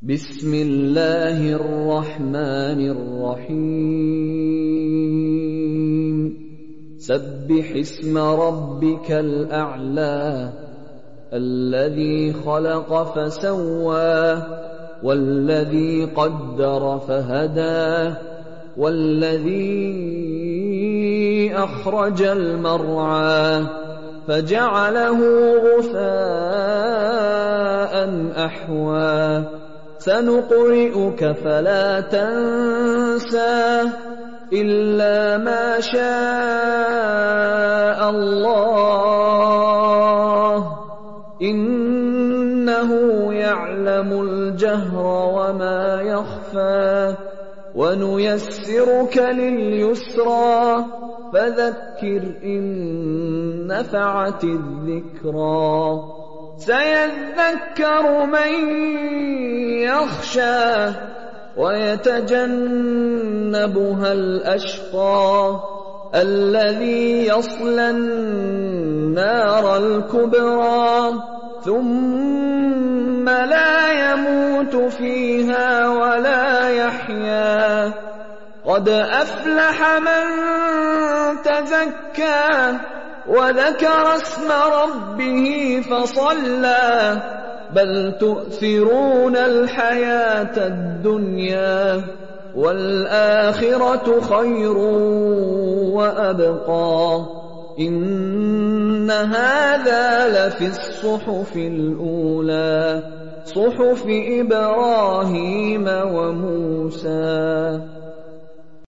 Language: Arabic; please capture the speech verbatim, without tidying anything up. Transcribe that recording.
بسم الله الرحمن الرحيم سبح اسم ربك الأعلى الذي خلق فسوى والذي قدر فهدى والذي أخرج المرعى فجعله غثاء أحوى سنقرئك فلا تنسى إلا ما شاء الله إنه يعلم الجهر وما يخفى ونيسرك لليسرى فذكر إن نفعت الذكرى سيذكر من يخشى ويتجنبها الأشقى الذي يصلى النار الكبرى ثم لا يموت فيها ولا يحيا قد أفلح من تزكى وذكر اسم ربه فصلى بل تؤثرون الحياة الدنيا والآخرة خير وأبقى إن هذا لفي الصحف الأولى صحف إبراهيم وموسى